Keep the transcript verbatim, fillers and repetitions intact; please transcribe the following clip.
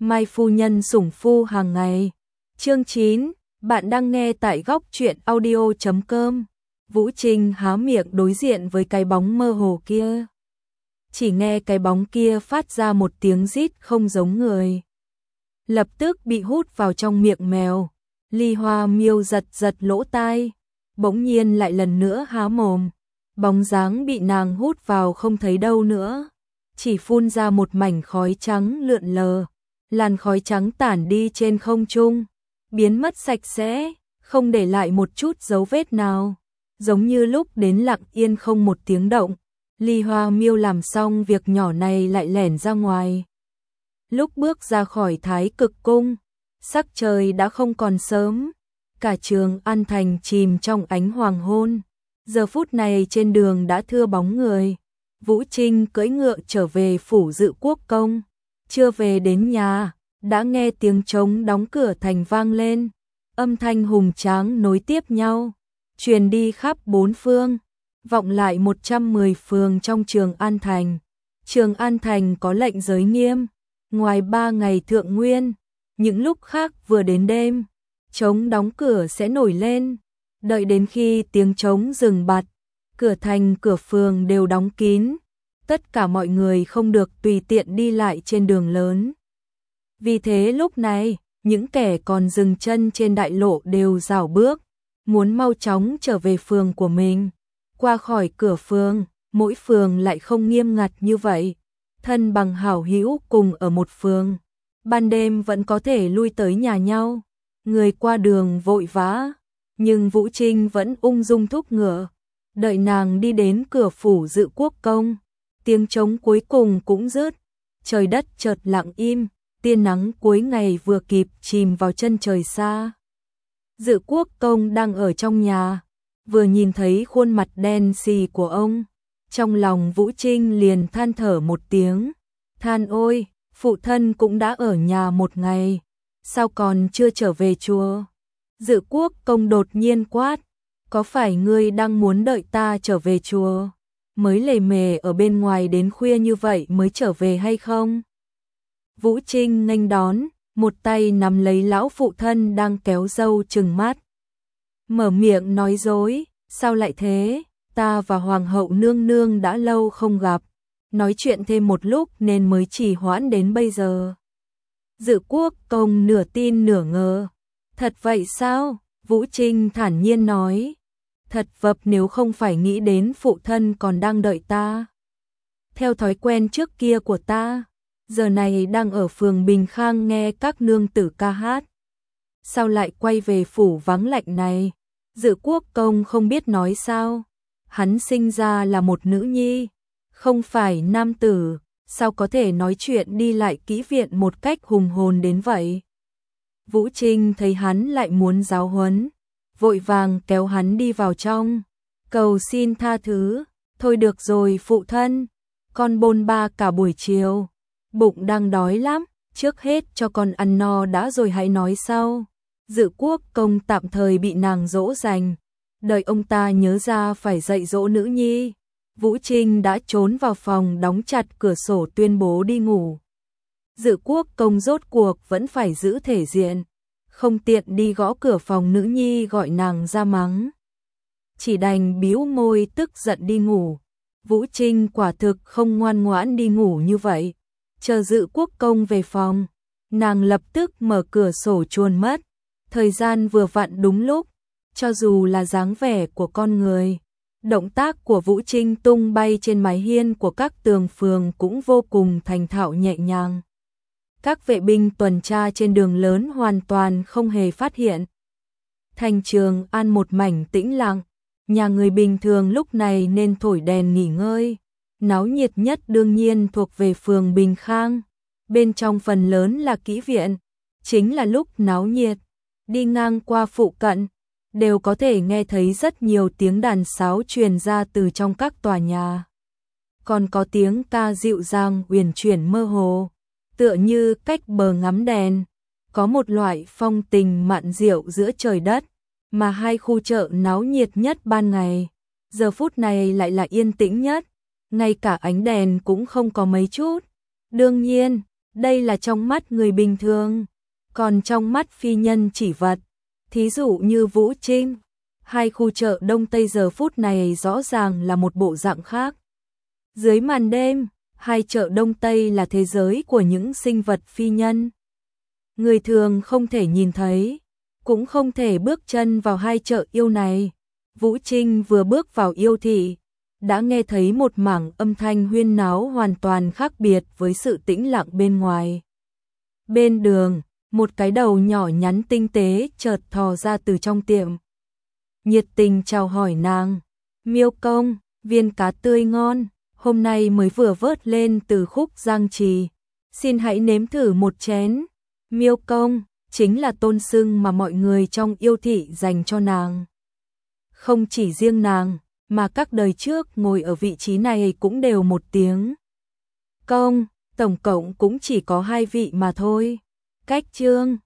Mai phu nhân sủng phu hàng ngày. Chương chín, bạn đang nghe tại góc truyện audio chấm com. Vũ Trinh há miệng đối diện với cái bóng mơ hồ kia. Chỉ nghe cái bóng kia phát ra một tiếng rít không giống người. Lập tức bị hút vào trong miệng mèo. Ly Hoa Miêu giật giật lỗ tai, bỗng nhiên lại lần nữa há mồm. Bóng dáng bị nàng hút vào không thấy đâu nữa, chỉ phun ra một mảnh khói trắng lượn lờ. Làn khói trắng tản đi trên không trung, biến mất sạch sẽ, không để lại một chút dấu vết nào, giống như lúc đến lặng yên không một tiếng động. Ly Hoa Miêu làm xong việc nhỏ này lại lẻn ra ngoài. Lúc bước ra khỏi Thái Cực Cung, sắc trời đã không còn sớm, cả Trường An Thành chìm trong ánh hoàng hôn. Giờ phút này trên đường đã thưa bóng người. Vũ Trinh cưỡi ngựa trở về phủ Dự Quốc công. Chưa về đến nhà, đã nghe tiếng trống đóng cửa thành vang lên. Âm thanh hùng tráng nối tiếp nhau, truyền đi khắp bốn phương, vọng lại một trăm mười phường trong Trường An Thành. Trường An Thành có lệnh giới nghiêm, ngoài ba ngày thượng nguyên, những lúc khác vừa đến đêm, trống đóng cửa sẽ nổi lên. Đợi đến khi tiếng trống dừng bặt, cửa thành cửa phường đều đóng kín. Tất cả mọi người không được tùy tiện đi lại trên đường lớn. Vì thế lúc này, những kẻ còn dừng chân trên đại lộ đều rảo bước, muốn mau chóng trở về phường của mình. Qua khỏi cửa phường, mỗi phường lại không nghiêm ngặt như vậy. Thân bằng hảo hữu cùng ở một phường, ban đêm vẫn có thể lui tới nhà nhau. Người qua đường vội vã, nhưng Vũ Trinh vẫn ung dung thúc ngựa. Đợi nàng đi đến cửa phủ Dự Quốc công, tiếng trống cuối cùng cũng dứt, trời đất chợt lặng im, tia nắng cuối ngày vừa kịp chìm vào chân trời xa. Dự Quốc công đang ở trong nhà, vừa nhìn thấy khuôn mặt đen xì của ông, trong lòng Vũ Trinh liền than thở một tiếng, than ôi, phụ thân cũng đã ở nhà một ngày, sao còn chưa trở về chùa? Dự Quốc công đột nhiên quát, có phải ngươi đang muốn đợi ta trở về chùa, mới lề mề ở bên ngoài đến khuya như vậy mới trở về hay không? Vũ Trinh nghênh đón, một tay nắm lấy lão phụ thân đang kéo râu trừng mắt. Mở miệng nói dối, sao lại thế, ta và Hoàng hậu nương nương đã lâu không gặp, nói chuyện thêm một lúc nên mới trì hoãn đến bây giờ. Dự Quốc công nửa tin nửa ngờ. Thật vậy sao? Vũ Trinh thản nhiên nói. Thật vập, nếu không phải nghĩ đến phụ thân còn đang đợi ta. Theo thói quen trước kia của ta, giờ này đang ở phường Bình Khang nghe các nương tử ca hát. Sao lại quay về phủ vắng lạnh này? Dự Quốc công không biết nói sao. Hắn sinh ra là một nữ nhi, không phải nam tử, sao có thể nói chuyện đi lại kỹ viện một cách hùng hồn đến vậy? Vũ Trinh thấy hắn lại muốn giáo huấn, vội vàng kéo hắn đi vào trong, cầu xin tha thứ. Thôi được rồi phụ thân, con bôn ba cả buổi chiều, bụng đang đói lắm, trước hết cho con ăn no đã rồi hãy nói sau. Dự Quốc công tạm thời bị nàng dỗ dành, đợi ông ta nhớ ra phải dạy dỗ nữ nhi. Vũ Trinh đã trốn vào phòng đóng chặt cửa sổ tuyên bố đi ngủ. Dự Quốc công rốt cuộc vẫn phải giữ thể diện, không tiện đi gõ cửa phòng nữ nhi gọi nàng ra mắng. Chỉ đành bĩu môi tức giận đi ngủ. Vũ Trinh quả thực không ngoan ngoãn đi ngủ như vậy. Chờ Dự Quốc công về phòng, nàng lập tức mở cửa sổ chuồn mất. Thời gian vừa vặn đúng lúc, cho dù là dáng vẻ của con người, động tác của Vũ Trinh tung bay trên mái hiên của các tường phường cũng vô cùng thành thạo nhẹ nhàng. Các vệ binh tuần tra trên đường lớn hoàn toàn không hề phát hiện. Thành Trường An một mảnh tĩnh lặng, nhà người bình thường lúc này nên thổi đèn nghỉ ngơi. Náo nhiệt nhất đương nhiên thuộc về phường Bình Khang, bên trong phần lớn là kỹ viện, chính là lúc náo nhiệt. Đi ngang qua phụ cận, đều có thể nghe thấy rất nhiều tiếng đàn sáo truyền ra từ trong các tòa nhà. Còn có tiếng ca dịu dàng uyển chuyển mơ hồ, tựa như cách bờ ngắm đèn, có một loại phong tình mặn rượu giữa trời đất, mà hai khu chợ náo nhiệt nhất ban ngày, giờ phút này lại là yên tĩnh nhất, ngay cả ánh đèn cũng không có mấy chút. Đương nhiên, Đây là trong mắt người bình thường, còn trong mắt phi nhân chỉ vật, thí dụ như Vũ Trinh, hai khu chợ Đông Tây giờ phút này rõ ràng là một bộ dạng khác. Dưới màn đêm, hai chợ Đông Tây là thế giới của những sinh vật phi nhân. Người thường không thể nhìn thấy, cũng không thể bước chân vào hai chợ yêu này. Vũ Trinh vừa bước vào yêu thị, đã nghe thấy một mảng âm thanh huyên náo hoàn toàn khác biệt với sự tĩnh lặng bên ngoài. Bên đường, một cái đầu nhỏ nhắn tinh tế chợt thò ra từ trong tiệm. Nhiệt tình chào hỏi nàng. Miêu công, viên cá tươi ngon, hôm nay mới vừa vớt lên từ khúc Giang Trì. Xin hãy nếm thử một chén. Miêu công, chính là tôn xưng mà mọi người trong yêu thị dành cho nàng. Không chỉ riêng nàng, mà các đời trước ngồi ở vị trí này cũng đều một tiếng. Công, tổng cộng cũng chỉ có hai vị mà thôi. Cách chương